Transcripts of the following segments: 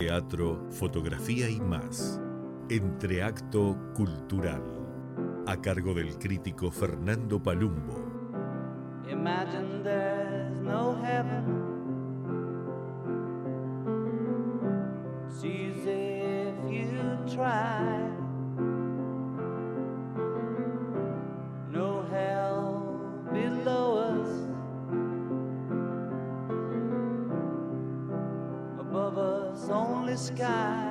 teatro, fotografía y más. Entreacto Cultural, a cargo del crítico Fernando Palumbo. Imagine there's no heaven. It's easy if you try. No hell below us. Above us only sky.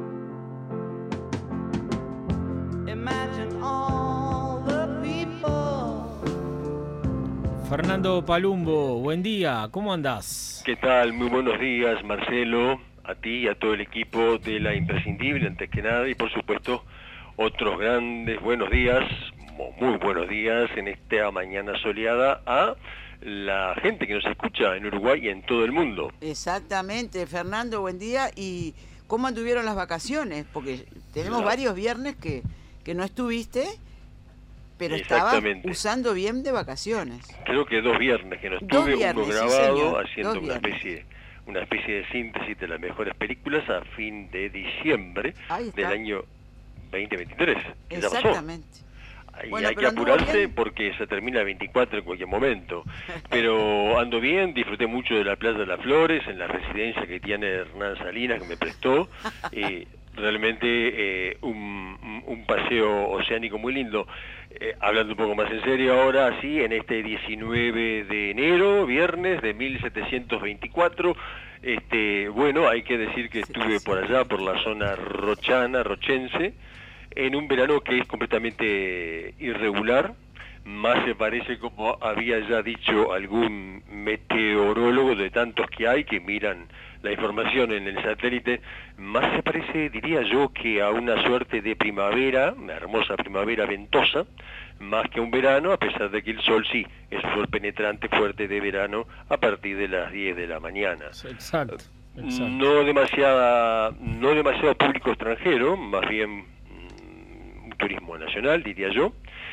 Imagine all the people. Fernando Palumbo, buen día, ¿cómo andás? ¿Qué tal? Muy buenos días, Marcelo, a ti y a todo el equipo de La Imprescindible, antes que nada, y por supuesto, otros grandes buenos días, muy buenos días en esta mañana soleada a la gente que nos escucha en Uruguay y en todo el mundo. Exactamente, Fernando, buen día. ¿Y cómo anduvieron las vacaciones? Porque tenemos varios viernes que no estuviste, pero estabas usando bien de vacaciones. Creo que 2 viernes que no estuve, uno grabado, sí, haciendo una especie de síntesis de las mejores películas a fin de diciembre del año 2023. Exactamente. Y hay que apurarse porque se termina el 24 en cualquier momento. Pero ando bien, disfruté mucho de la Playa de las Flores, en la residencia que tiene Hernán Salinas, que me prestó. Realmente un paseo oceánico muy lindo. Hablando un poco más en serio ahora, sí, en este 19 de enero, viernes de 1724, bueno, hay que decir que estuve por allá, por la zona rochense, en un verano que es completamente irregular, más se parece, como había ya dicho algún meteorólogo de tantos que hay que miran la información en el satélite, más se parece, diría yo, que a una suerte de primavera, una hermosa primavera ventosa, más que un verano, a pesar de que el sol sí es un sol penetrante fuerte de verano a partir de las 10 de la mañana. Exacto. No demasiado público extranjero, más bien un turismo nacional, diría yo.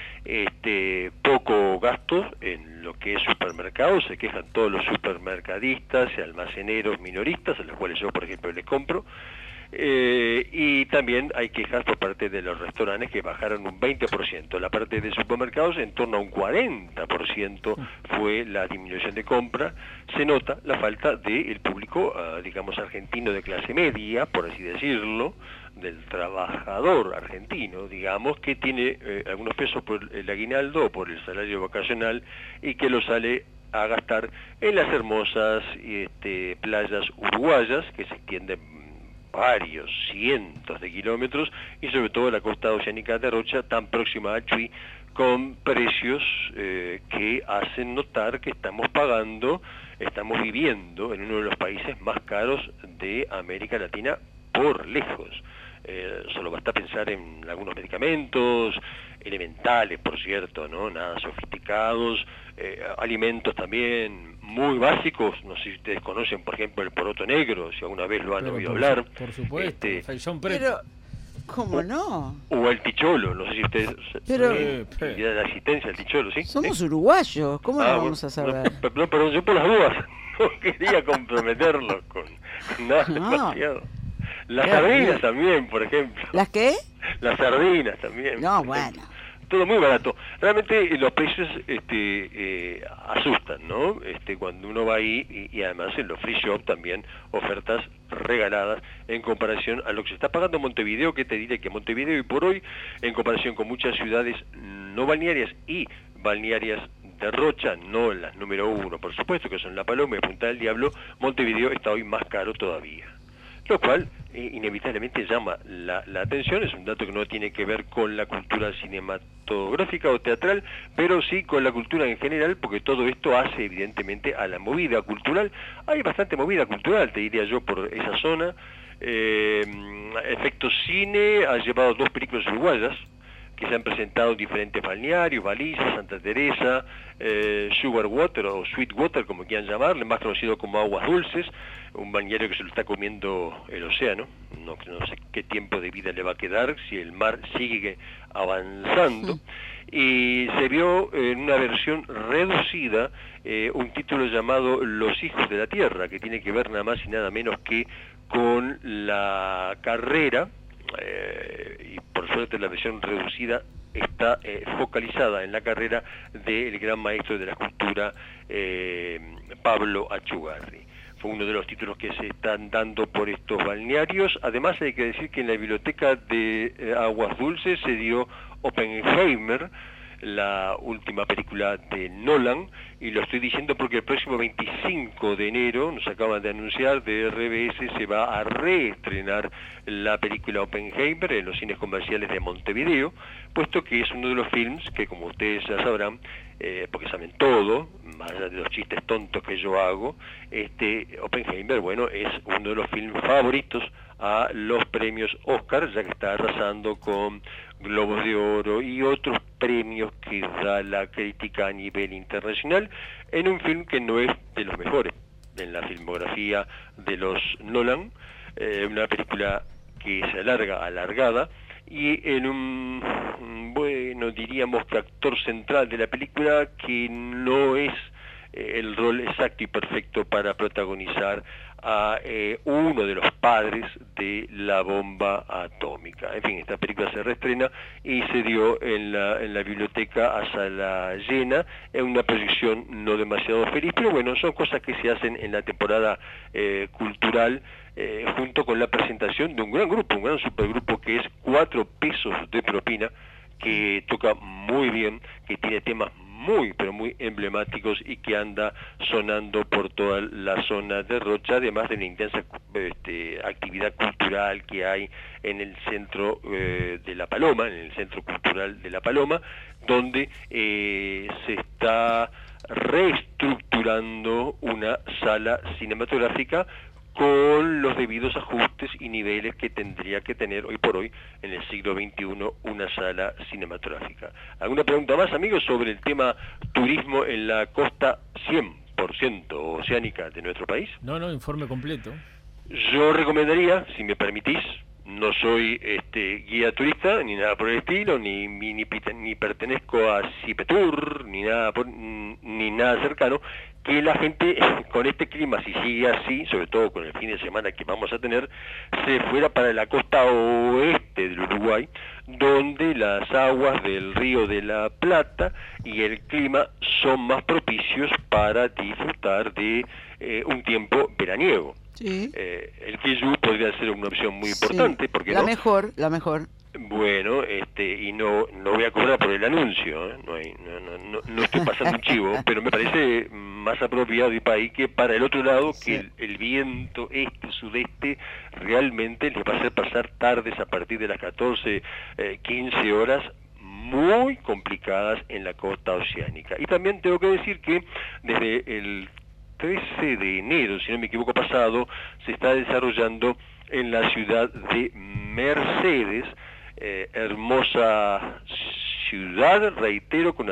Poco gasto en lo que es supermercados, se quejan todos los supermercadistas y almaceneros minoristas, a los cuales yo, por ejemplo, les compro, y también hay quejas por parte de los restaurantes que bajaron un 20%, la parte de supermercados en torno a un 40% fue la disminución de compra. Se nota la falta del público, digamos, argentino de clase media, por así decirlo, del trabajador argentino, digamos, que tiene algunos pesos por el aguinaldo o por el salario vacacional y que lo sale a gastar en las hermosas playas uruguayas que se extienden varios cientos de kilómetros y sobre todo la costa oceánica de Rocha, tan próxima a Chuy, con precios que hacen notar que estamos viviendo en uno de los países más caros de América Latina por lejos. Solo basta pensar en algunos medicamentos elementales, por cierto, ¿no? Nada sofisticados, alimentos también muy básicos. No sé si ustedes conocen, por ejemplo, el poroto negro, si alguna vez lo han oído hablar. Por supuesto, pero ¿cómo no? O el ticholo, no sé si ustedes tienen la asistencia del ticholo, ¿sí? Somos uruguayos, ¿cómo lo vamos a saber? No, perdón, yo por las dudas no quería comprometerlos con nada demasiado. Las sardinas también, por ejemplo. ¿Las qué? Las sardinas también. No, bueno. Todo muy barato. Realmente los precios asustan, ¿no? Cuando uno va ahí y además en los free shop también ofertas regaladas en comparación a lo que se está pagando en Montevideo, que te diré que Montevideo y por hoy, en comparación con muchas ciudades no balnearias y balnearias de Rocha, no las número 1, por supuesto, que son La Paloma y Punta del Diablo, Montevideo está hoy más caro todavía. Lo cual inevitablemente llama la atención. Es un dato que no tiene que ver con la cultura cinematográfica o teatral, pero sí con la cultura en general, porque todo esto hace evidentemente a la movida cultural. Hay bastante movida cultural, te diría yo, por esa zona. Efecto Cine ha llevado 2 películas uruguayas que se han presentado en diferentes balnearios, Baliza, Santa Teresa, Sugar Water o Sweet Water, como quieran llamarle, más conocido como Aguas Dulces, un balneario que se lo está comiendo el océano. No sé qué tiempo de vida le va a quedar si el mar sigue avanzando. Y se vio en una versión reducida un título llamado Los Hijos de la Tierra, que tiene que ver nada más y nada menos que con la carrera, y por suerte la versión reducida está focalizada en la carrera del gran maestro de la escultura Pablo Achugarri. Fue uno de los títulos que se están dando por estos balnearios. Además hay que decir que en la biblioteca de Aguas Dulces se dio Oppenheimer, la última película de Nolan, y lo estoy diciendo porque el próximo 25 de enero, nos acaban de anunciar, de RBS se va a reestrenar la película Oppenheimer en los cines comerciales de Montevideo, puesto que es uno de los films que, como ustedes ya sabrán, porque saben todo, más allá de los chistes tontos que yo hago, Oppenheimer, bueno, es uno de los films favoritos a los premios Oscar, ya que está arrasando con Globos de Oro y otros premios que da la crítica a nivel internacional, en un film que no es de los mejores en la filmografía de los Nolan, una película que se alargada, y en un, bueno, diríamos que actor central de la película que no es el rol exacto y perfecto para protagonizar a uno de los padres de la bomba atómica. En fin, esta película se reestrena y se dio en la biblioteca a sala llena, en una proyección no demasiado feliz, pero bueno, son cosas que se hacen en la temporada cultural, junto con la presentación de un gran grupo, un gran supergrupo que es 4 pesos de propina, que toca muy bien, que tiene temas muy, pero muy emblemáticos y que anda sonando por toda la zona de Rocha, además de la intensa actividad cultural que hay en el centro de La Paloma, en el Centro Cultural de La Paloma, donde se está reestructurando una sala cinematográfica con los debidos ajustes y niveles que tendría que tener hoy por hoy, en el siglo XXI, una sala cinematográfica. ¿Alguna pregunta más, amigos, sobre el tema turismo en la costa 100% oceánica de nuestro país? No, informe completo. Yo recomendaría, si me permitís, no soy guía turista, ni nada por el estilo, ni pertenezco a Cipetur, ni nada cercano, que la gente con este clima, si sigue así, sobre todo con el fin de semana que vamos a tener, se fuera para la costa oeste del Uruguay, donde las aguas del río de la Plata y el clima son más propicios para disfrutar de un tiempo veraniego. Sí. El Quillú podría ser una opción muy importante, sí, porque la mejor. Bueno, y no voy a cobrar por el anuncio, no estoy pasando un chivo, pero me parece más apropiado y para ahí que para el otro lado, sí, que el viento sudeste realmente les va a hacer pasar tardes a partir de las 14, 15 horas muy complicadas en la costa oceánica. Y también tengo que decir que desde el 13 de enero, si no me equivoco, pasado, se está desarrollando en la ciudad de Mercedes, hermosa ciudad, reitero, con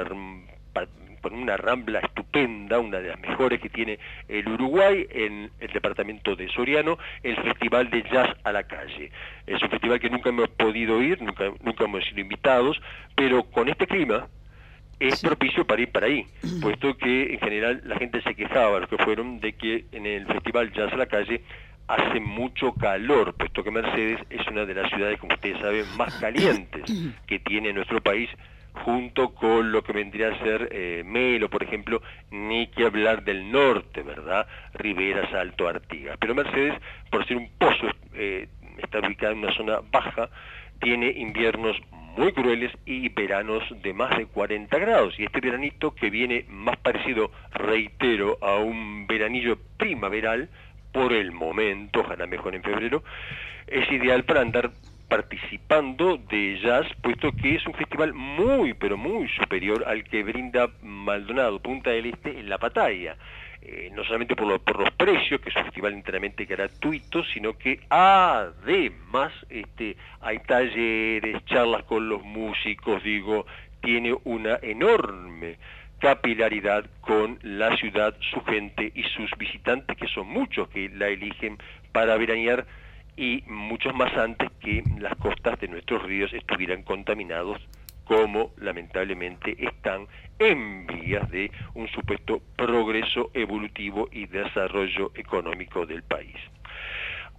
una rambla estupenda, una de las mejores que tiene el Uruguay, en el departamento de Soriano, el Festival de Jazz a la Calle. Es un festival que nunca hemos podido ir, nunca hemos sido invitados, pero con este clima es propicio para ir para ahí, puesto que en general la gente se quejaba, los que fueron, de que en el Festival Jazz a la Calle hace mucho calor, puesto que Mercedes es una de las ciudades, como ustedes saben, más calientes que tiene nuestro país, junto con lo que vendría a ser Melo, por ejemplo, ni que hablar del norte, ¿verdad? Rivera, Salto, Artigas. Pero Mercedes, por ser un pozo, está ubicada en una zona baja, tiene inviernos muy crueles y veranos de más de 40 grados. Y este veranito, que viene más parecido, reitero, a un veranillo primaveral, por el momento, ojalá mejor en febrero, es ideal para andar participando de jazz, puesto que es un festival muy, pero muy superior al que brinda Maldonado, Punta del Este, en La Pataya. No solamente por los precios, que es un festival enteramente gratuito, sino que además hay talleres, charlas con los músicos, tiene una enorme capilaridad con la ciudad, su gente y sus visitantes, que son muchos que la eligen para veranear, y muchos más antes que las costas de nuestros ríos estuvieran contaminados, como lamentablemente están en vías de un supuesto progreso evolutivo y desarrollo económico del país.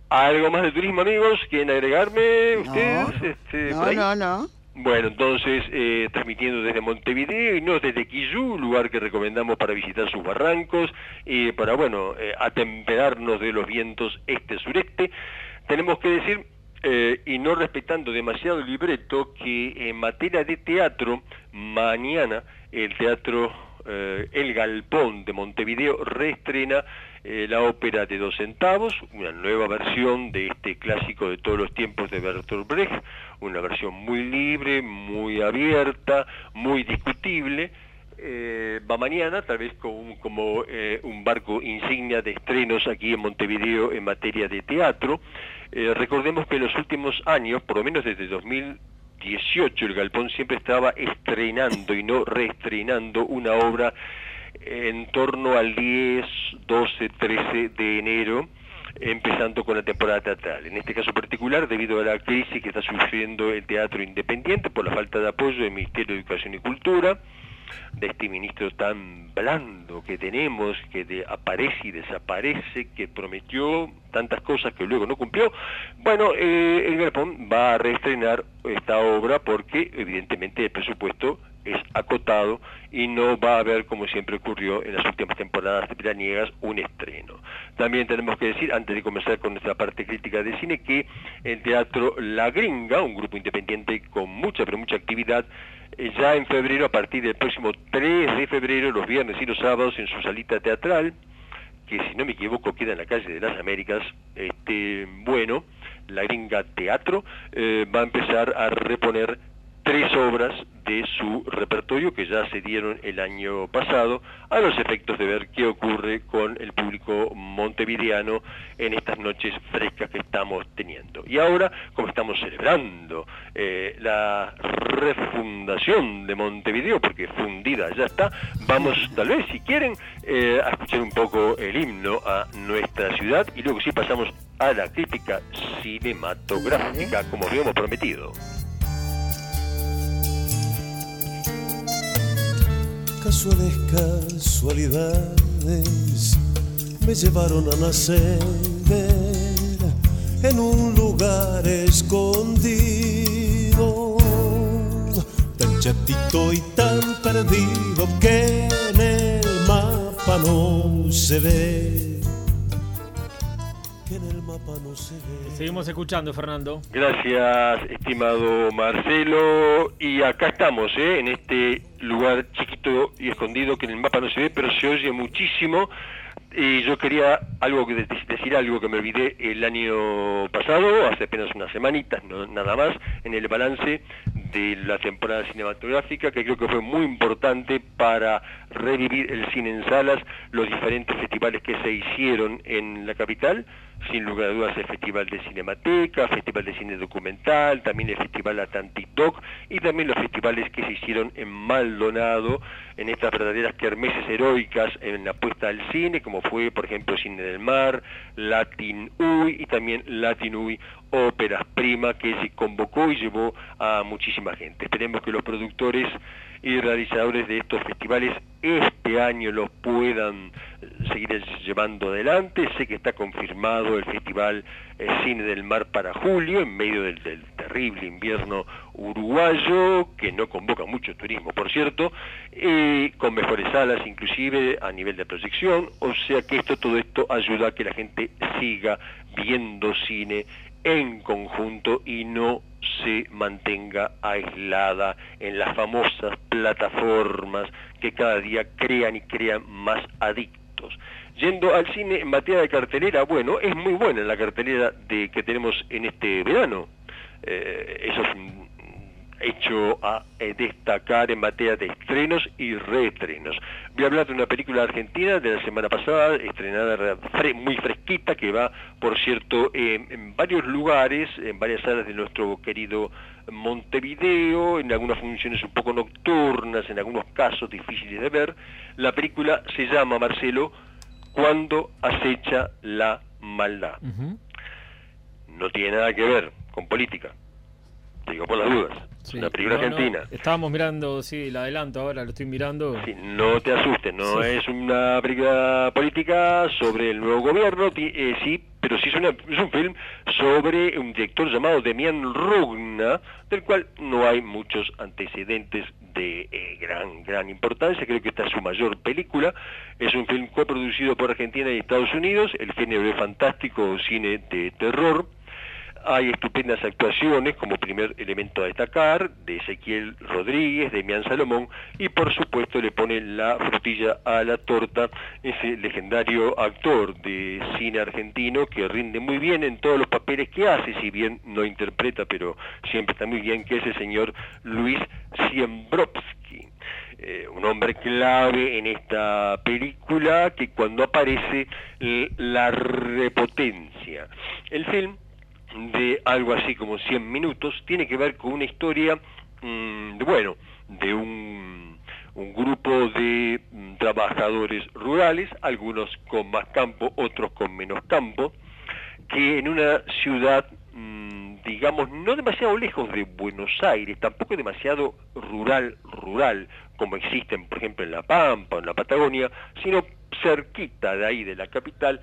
¿Algo más de turismo, amigos? ¿Quieren agregarme ustedes? No. Bueno, entonces, transmitiendo desde Montevideo y no desde Quillú, lugar que recomendamos para visitar sus barrancos y para, atemperarnos de los vientos este-sureste. Tenemos que decir, y no respetando demasiado el libreto, que en materia de teatro, mañana el teatro El Galpón de Montevideo reestrena la ópera de 2 centavos, una nueva versión de este clásico de todos los tiempos de Bertolt Brecht, una versión muy libre, muy abierta, muy discutible. Va mañana, tal vez como un barco insignia de estrenos aquí en Montevideo en materia de teatro. Recordemos que en los últimos años, por lo menos desde 2018, el Galpón siempre estaba estrenando y no reestrenando una obra en torno al 10, 12, 13 de enero, empezando con la temporada teatral. En este caso particular, debido a la crisis que está sufriendo el teatro independiente por la falta de apoyo del Ministerio de Educación y Cultura, de este ministro tan blando que tenemos, que aparece y desaparece, que prometió tantas cosas que luego no cumplió. Bueno, el Galpón va a reestrenar esta obra porque evidentemente el presupuesto es acotado y no va a haber, como siempre ocurrió en las últimas temporadas veraniegas, un estreno. También tenemos que decir, antes de comenzar con nuestra parte crítica de cine, que el Teatro La Gringa, un grupo independiente con mucha actividad, ya en febrero, a partir del próximo 3 de febrero, los viernes y los sábados, en su salita teatral, que si no me equivoco queda en la calle de las Américas, La Gringa Teatro, va a empezar a reponer 3 obras de su repertorio que ya se dieron el año pasado, a los efectos de ver qué ocurre con el público montevideano en estas noches frescas que estamos teniendo. Y ahora, como estamos celebrando la refundación de Montevideo, porque fundida ya está, vamos tal vez, si quieren, a escuchar un poco el himno a nuestra ciudad y luego sí pasamos a la crítica cinematográfica, como habíamos prometido. Casualidades me llevaron a nacer en un lugar escondido, tan chatito y tan perdido que en el mapa no se ve. Seguimos escuchando, Fernando. Gracias, estimado Marcelo. Y acá estamos, en este lugar chiquito y escondido que en el mapa no se ve, pero se oye muchísimo. Y yo quería decir algo que me olvidé el año pasado, hace apenas unas semanitas, no, nada más, en el balance de la temporada cinematográfica, que creo que fue muy importante para revivir el cine en salas, los diferentes festivales que se hicieron en la capital, sin lugar a dudas el Festival de Cinemateca, Festival de Cine Documental, también el Festival Atlantic Doc y también los festivales que se hicieron en Maldonado, en estas verdaderas kermeses heroicas en la apuesta al cine, como fue, por ejemplo, Cine del Mar, Latin UI y también Latin UI Óperas Prima, que se convocó y llevó a muchísima gente. Esperemos que los productores y realizadores de estos festivales este año los puedan seguir llevando adelante. Sé que está confirmado el Festival Cine del Mar para julio, en medio del terrible invierno uruguayo, que no convoca mucho turismo, por cierto, con mejores salas inclusive a nivel de proyección, o sea que todo esto ayuda a que la gente siga viendo cine en conjunto y no se mantenga aislada en las famosas plataformas que cada día crean más adictos. Yendo al cine en materia de cartelera, bueno, es muy buena la cartelera que tenemos en este verano. Eso es un hecho a destacar en materia de estrenos y reestrenos. Voy a hablar de una película argentina de la semana pasada, estrenada muy fresquita, que va, por cierto, en varios lugares, en varias salas de nuestro querido Montevideo, en algunas funciones un poco nocturnas, en algunos casos difíciles de ver. La película se llama, Marcelo, Cuando acecha la maldad. No tiene nada que ver con política, digo por las dudas. Sí, una película argentina. Estábamos mirando, sí, el adelanto, ahora lo estoy mirando. Sí, no te asustes, no sí. Es una película política sobre el nuevo gobierno, sí, pero sí es un film sobre un director llamado Demián Rugna, del cual no hay muchos antecedentes de gran importancia. Creo que esta es su mayor película. Es un film coproducido por Argentina y Estados Unidos, el género es fantástico, cine de terror. Hay estupendas actuaciones como primer elemento a destacar de Ezequiel Rodríguez, de Demián Salomón, y por supuesto le pone la frutilla a la torta ese legendario actor de cine argentino que rinde muy bien en todos los papeles que hace, si bien no interpreta, pero siempre está muy bien, que es el señor Luis Ziembrovski. Un hombre clave en esta película que cuando aparece la repotencia. El film, de algo así como 100 minutos, tiene que ver con una historia, de un grupo de trabajadores rurales, algunos con más campo, otros con menos campo, que en una ciudad, digamos, no demasiado lejos de Buenos Aires, tampoco demasiado rural, como existen, por ejemplo, en La Pampa o en la Patagonia, sino cerquita de ahí, de la capital,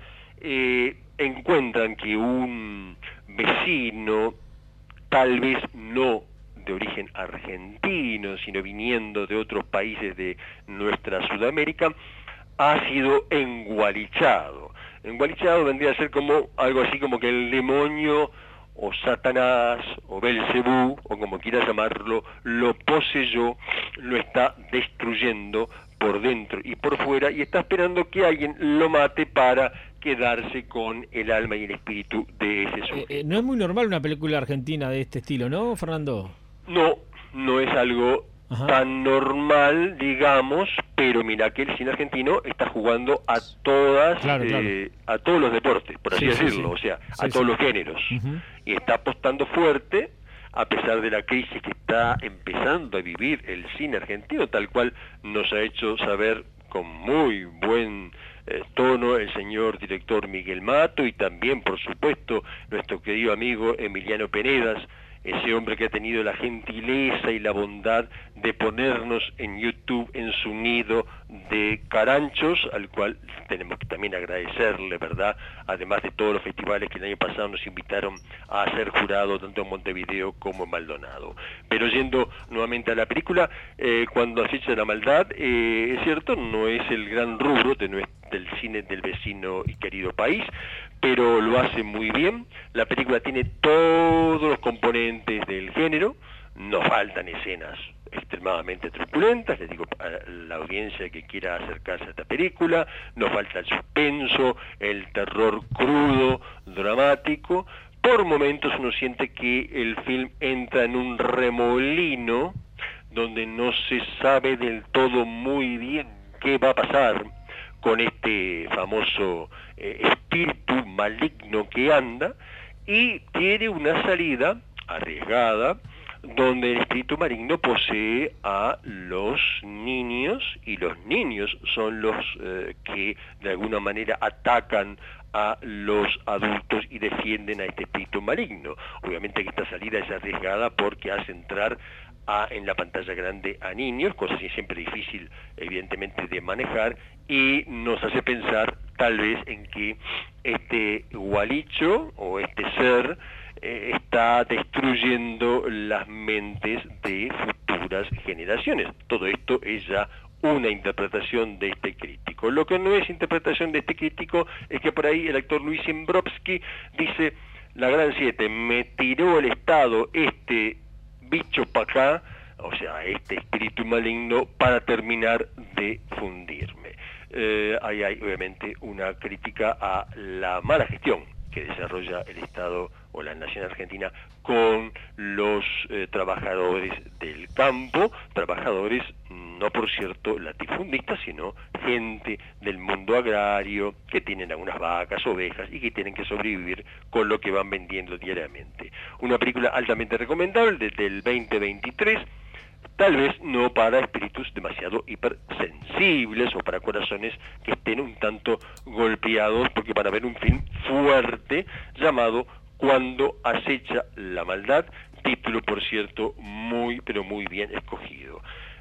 encuentran que un vecino, tal vez no de origen argentino, sino viniendo de otros países de nuestra Sudamérica, ha sido engualichado. Engualichado vendría a ser como algo así como que el demonio o Satanás o Belcebú, o como quieras llamarlo, lo poseyó, lo está destruyendo por dentro y por fuera, y está esperando que alguien lo mate para quedarse con el alma y el espíritu de ese sujeto. No es muy normal una película argentina de este estilo, ¿no, Fernando? No es algo tan normal, digamos, pero mira que el cine argentino está jugando a todas, a todos los deportes, por así decirlo, o sea, a todos los géneros, y está apostando fuerte, a pesar de la crisis que está empezando a vivir el cine argentino, tal cual nos ha hecho saber con muy buen tono el señor director Miguel Mato, y también, por supuesto, nuestro querido amigo Emiliano Penedas, ese hombre que ha tenido la gentileza y la bondad de ponernos en YouTube en su nido de caranchos, al cual tenemos que también agradecerle, ¿verdad? Además de todos los festivales que el año pasado nos invitaron a ser jurado, tanto en Montevideo como en Maldonado. Pero yendo nuevamente a la película, cuando acecha la maldad, es cierto, no es el gran rubro del cine del vecino y querido país, pero lo hace muy bien. La película tiene todos los componentes del género, nos faltan escenas extremadamente truculentas, les digo a la audiencia que quiera acercarse a esta película, nos falta el suspenso, el terror crudo, dramático. Por momentos uno siente que el film entra en un remolino donde no se sabe del todo muy bien qué va a pasar con este famoso espíritu maligno que anda, y tiene una salida arriesgada donde el espíritu maligno posee a los niños, y los niños son los que de alguna manera atacan a los adultos y defienden a este espíritu maligno. Obviamente que esta salida es arriesgada porque hace entrar en la pantalla grande a niños, cosa que siempre difícil evidentemente de manejar, y nos hace pensar tal vez en que este gualicho o este ser está destruyendo las mentes de futuras generaciones. Todo esto es ya una interpretación de este crítico. Lo que no es interpretación de este crítico es que por ahí el actor Luis Ziembrovski dice: la gran 7, me tiró el Estado este bicho para acá, o sea, este espíritu maligno, para terminar de fundirme. Ahí hay obviamente una crítica a la mala gestión que desarrolla el Estado o la nación argentina con los trabajadores del campo, trabajadores no por cierto latifundistas, sino gente del mundo agrario que tienen algunas vacas, ovejas y que tienen que sobrevivir con lo que van vendiendo diariamente. Una película altamente recomendable desde el 2023, tal vez no para espíritus demasiado hipersensibles o para corazones que estén un tanto golpeados, porque van a ver un film fuerte llamado Cuando acecha la maldad, título por cierto muy pero muy bien escogido.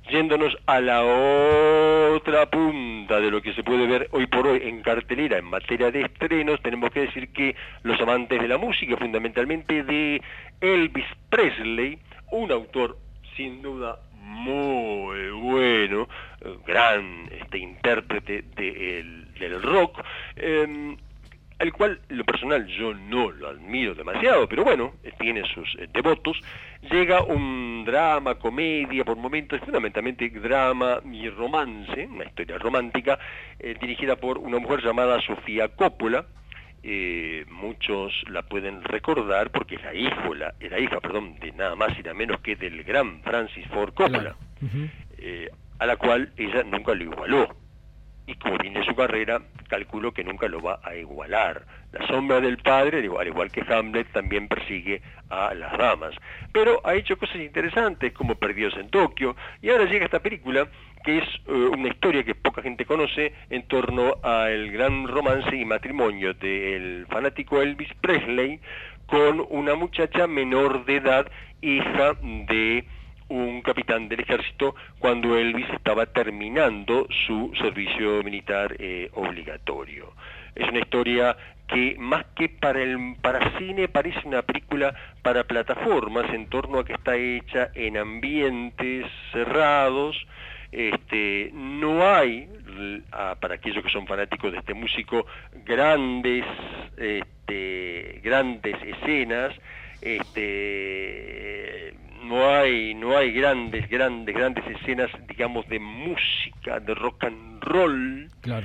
Yéndonos a la otra punta de lo que se puede ver hoy por hoy en cartelera en materia de estrenos, tenemos que decir que los amantes de la música, fundamentalmente de Elvis Presley, un autor sin duda muy bueno, gran intérprete del rock, al cual en lo personal yo no lo admiro demasiado, pero bueno, tiene sus devotos. Llega un drama, comedia, por momentos, fundamentalmente drama y romance, una historia romántica, dirigida por una mujer llamada Sofía Coppola. Muchos la pueden recordar porque era hija de nada más y nada menos que del gran Francis Ford Coppola, a la cual ella nunca lo igualó. Y como tiene su carrera, calculo que nunca lo va a igualar. La sombra del padre, al igual que Hamlet, también persigue a las damas. Pero ha hecho cosas interesantes, como Perdidos en Tokio, y ahora llega esta película, que es una historia que poca gente conoce, en torno al gran romance y matrimonio del fanático Elvis Presley con una muchacha menor de edad, hija de un capitán del ejército, cuando Elvis estaba terminando su servicio militar obligatorio. Es una historia que más que para cine parece una película para plataformas, en torno a que está hecha en ambientes cerrados. No hay, para aquellos que son fanáticos de este músico, grandes escenas, no hay grandes escenas, digamos, de música, de rock and roll, claro.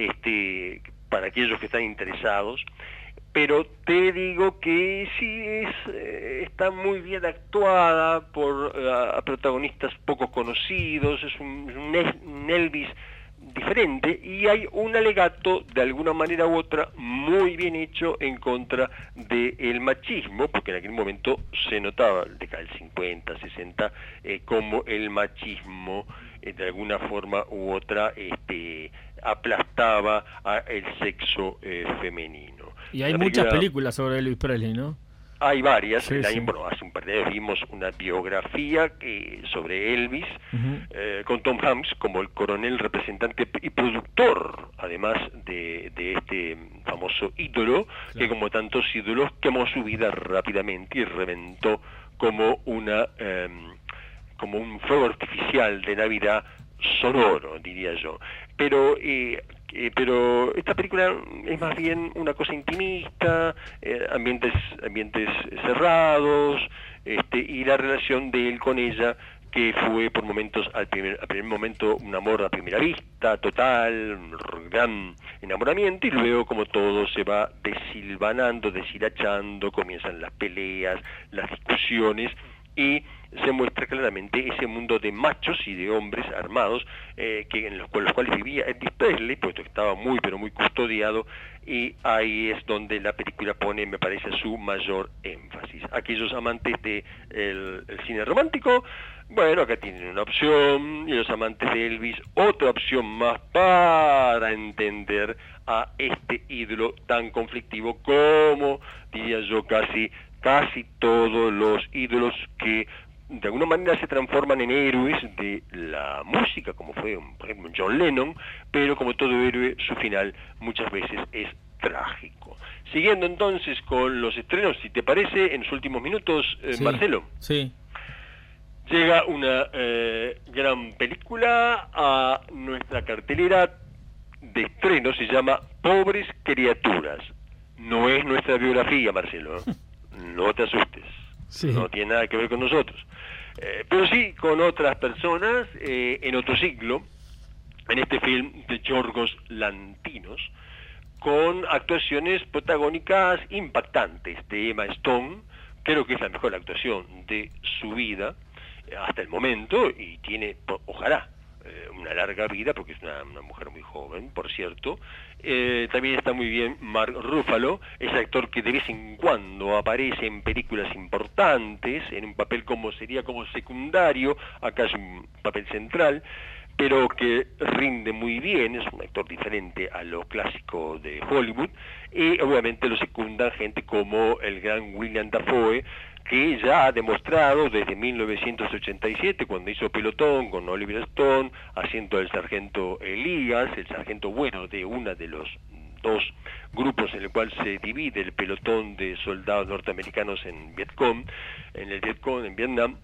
Para aquellos que están interesados, pero te digo que sí está muy bien actuada por protagonistas poco conocidos, es un Elvis diferente, y hay un alegato de alguna manera u otra muy bien hecho en contra del machismo, porque en aquel momento se notaba, década del 50, 60, como el machismo de alguna forma u otra aplastaba al sexo femenino. Y hay muchas películas sobre Elvis Presley, ¿no? Hay varias. Sí, sí. Bueno, hace un par de años vimos una biografía sobre Elvis, con Tom Hanks como el coronel representante y productor, además de este famoso ídolo, claro, que como tantos ídolos quemó su vida rápidamente y reventó como como un fuego artificial de Navidad sonoro, diría yo. Pero esta película es más bien una cosa intimista, ambientes cerrados, y la relación de él con ella, que fue por momentos, al primer momento, un amor a primera vista, total, un gran enamoramiento, y luego como todo se va deshilvanando, deshilachando, comienzan las peleas, las discusiones, y se muestra claramente ese mundo de machos y de hombres armados con los cuales vivía Elvis Presley, puesto que estaba muy pero muy custodiado, y ahí es donde la película pone, me parece, su mayor énfasis. Aquellos amantes de el cine romántico, bueno, acá tienen una opción, y los amantes de Elvis, otra opción más para entender a este ídolo tan conflictivo como, diría yo, casi todos los ídolos que de alguna manera se transforman en héroes de la música, como fue, por ejemplo, John Lennon, pero como todo héroe, su final muchas veces es trágico. Siguiendo entonces con los estrenos, si te parece, en los últimos minutos, sí, Marcelo. Sí. Llega una gran película a nuestra cartelera de estreno, se llama Pobres Criaturas. No es nuestra biografía, Marcelo, ¿eh? No te asustes, sí, no tiene nada que ver con nosotros, pero sí con otras personas en otro siglo, en este film de Yorgos Lanthimos, con actuaciones protagónicas impactantes de Emma Stone. Creo que es la mejor actuación de su vida hasta el momento, y tiene, ojalá, una larga vida, porque es una mujer muy joven, por cierto. También está muy bien Mark Ruffalo, ese actor que de vez en cuando aparece en películas importantes, en un papel sería como secundario, acá es un papel central, pero que rinde muy bien, es un actor diferente a lo clásico de Hollywood, y obviamente lo secundan gente como el gran William Dafoe, que ya ha demostrado desde 1987, cuando hizo Pelotón con Oliver Stone, haciendo el sargento Elías, el sargento bueno de una de los dos grupos en el cual se divide el pelotón de soldados norteamericanos en el Vietcong en Vietnam.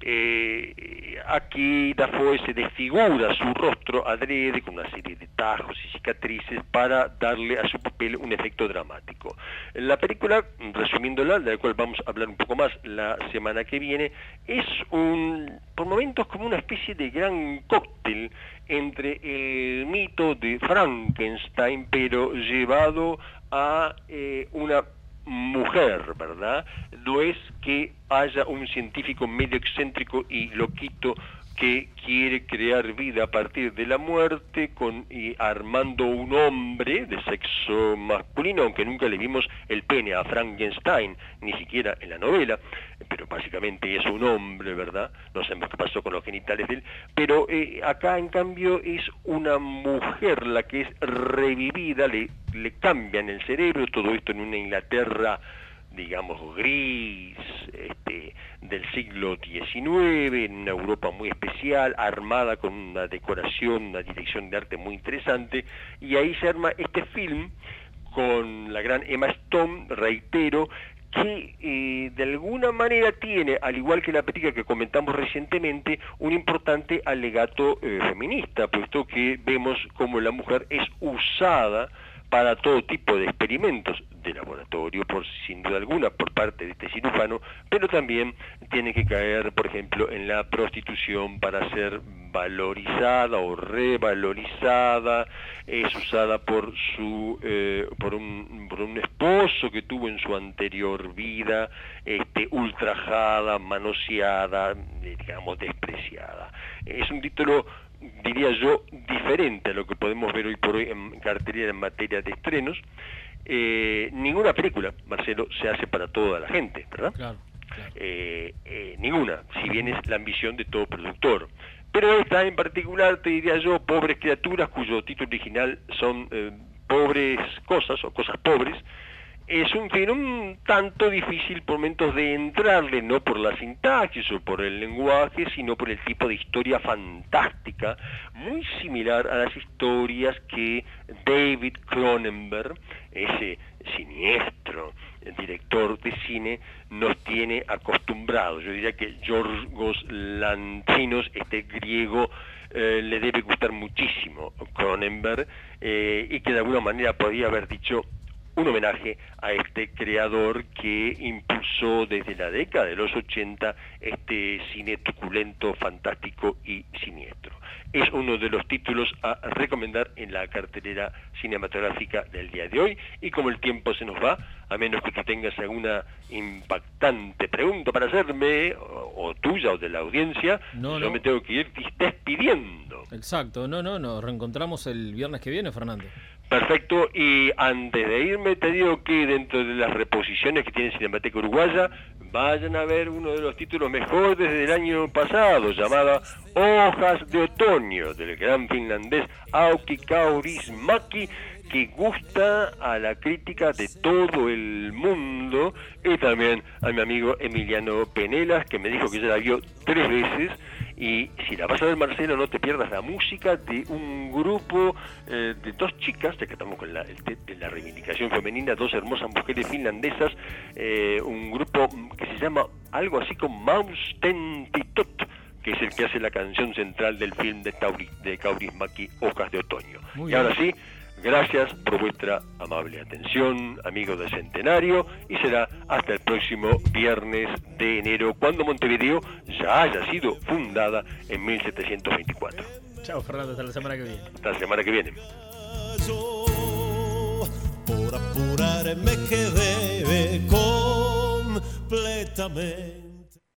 Aquí Dafoe se desfigura su rostro adrede con una serie de tajos y cicatrices para darle a su papel un efecto dramático. La película, resumiéndola, de la cual vamos a hablar un poco más la semana que viene, es por momentos como una especie de gran cóctel entre el mito de Frankenstein, pero llevado a una mujer, ¿verdad? No es que haya un científico medio excéntrico y loquito que quiere crear vida a partir de la muerte y armando un hombre de sexo masculino, aunque nunca le vimos el pene a Frankenstein, ni siquiera en la novela, pero básicamente es un hombre, ¿verdad? No sabemos qué pasó con los genitales de él, pero acá en cambio es una mujer la que es revivida, le cambian el cerebro, todo esto en una Inglaterra, digamos, gris, del siglo XIX, en una Europa muy especial, armada con una decoración, una dirección de arte muy interesante, y ahí se arma este film con la gran Emma Stone, reitero, que de alguna manera tiene, al igual que la película que comentamos recientemente, un importante alegato feminista, puesto que vemos cómo la mujer es usada para todo tipo de experimentos de laboratorio, sin duda alguna, por parte de este cirujano, pero también tiene que caer, por ejemplo, en la prostitución para ser valorizada o revalorizada, es usada por un esposo que tuvo en su anterior vida, ultrajada, manoseada, digamos, despreciada. Es un título, diría yo, diferente a lo que podemos ver hoy por hoy en cartelera en materia de estrenos. Ninguna película, Marcelo, se hace para toda la gente, ¿verdad? Claro. Ninguna, si bien es la ambición de todo productor. Pero esta en particular, te diría yo, Pobres Criaturas, cuyo título original son Pobres Cosas o Cosas Pobres, es un film un tanto difícil por momentos de entrarle, no por la sintaxis o por el lenguaje, sino por el tipo de historia fantástica, muy similar a las historias que David Cronenberg, ese siniestro director de cine, nos tiene acostumbrados. Yo diría que Yorgos Lanthimos, este griego, le debe gustar muchísimo Cronenberg, y que de alguna manera podría haber dicho un homenaje a este creador que impulsó desde la década de los 80 este cine truculento, fantástico y siniestro. Es uno de los títulos a recomendar en la cartelera cinematográfica del día de hoy, y como el tiempo se nos va, a menos que tú tengas alguna impactante pregunta para hacerme, o tuya o de la audiencia, yo me tengo que ir despidiendo. Exacto, nos reencontramos el viernes que viene, Fernando. Perfecto, y antes de irme te digo que dentro de las reposiciones que tiene Cinemateca Uruguaya, vayan a ver uno de los títulos mejores del año pasado, llamada Hojas de Otoño, del gran finlandés Auki Kaurismäki, que gusta a la crítica de todo el mundo, y también a mi amigo Emiliano Penelas, que me dijo que ya la vio 3 veces, y si la vas a ver, Marcelo, no te pierdas la música de un grupo de 2 chicas, ya que estamos con la reivindicación femenina, 2 hermosas mujeres finlandesas, un grupo que se llama algo así como Maustentitot, que es el que hace la canción central del film de Kaurismäki, Hojas de Otoño. Y ahora sí, gracias por vuestra amable atención, amigos del Centenario, y será hasta el próximo viernes de enero, cuando Montevideo ya haya sido fundada en 1724. Chao, Fernando, hasta la semana que viene. Hasta la semana que viene. Por apurarme quedé completamente